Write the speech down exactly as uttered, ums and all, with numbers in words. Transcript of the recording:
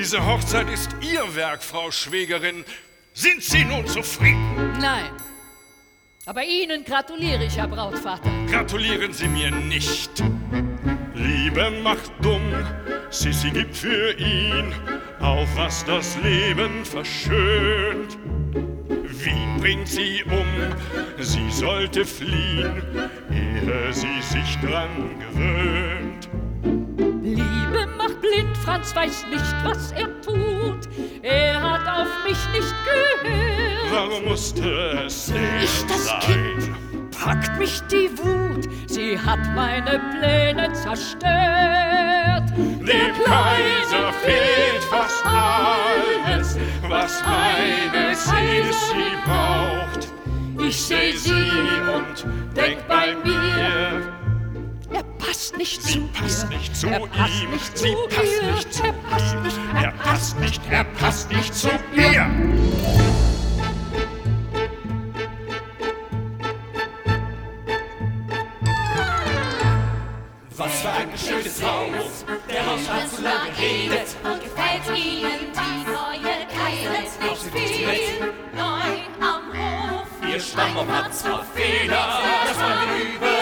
Diese Hochzeit ist Ihr Werk, Frau Schwägerin. Sind Sie nun zufrieden? Nein. Aber Ihnen gratuliere ich, Herr Brautvater. Gratulieren Sie mir nicht. Liebe macht dumm, Sissi gibt für ihn auf, was das Leben verschönt. Wien bringt sie um, sie sollte fliehen, ehe sie sich dran gewöhnt. Liebe macht blind, Franz weiß nicht, was er tut. Er hat auf mich nicht gehört. Warum musste es Ich das sein? Kind, packt mich die Wut. Sie hat meine Pläne zerstört. Dem Kaiser fehlt fast alles, was meine Sissi braucht. Ich seh sie und denk bei mir, Er passt nicht sie zu passt ihr. nicht zu Er passt ihm, nicht sie zu passt ihr. nicht zu Er passt ihm, nicht, er passt nicht, er passt nicht zu ihr. Was für ein schönes Haus, der Hausschrank zu lange redet. Und gefällt Ihnen die neue Kleider nicht viel? Neu am Hof. Ihr Stammbaum hat zwar Fehler, das wollen wir üben.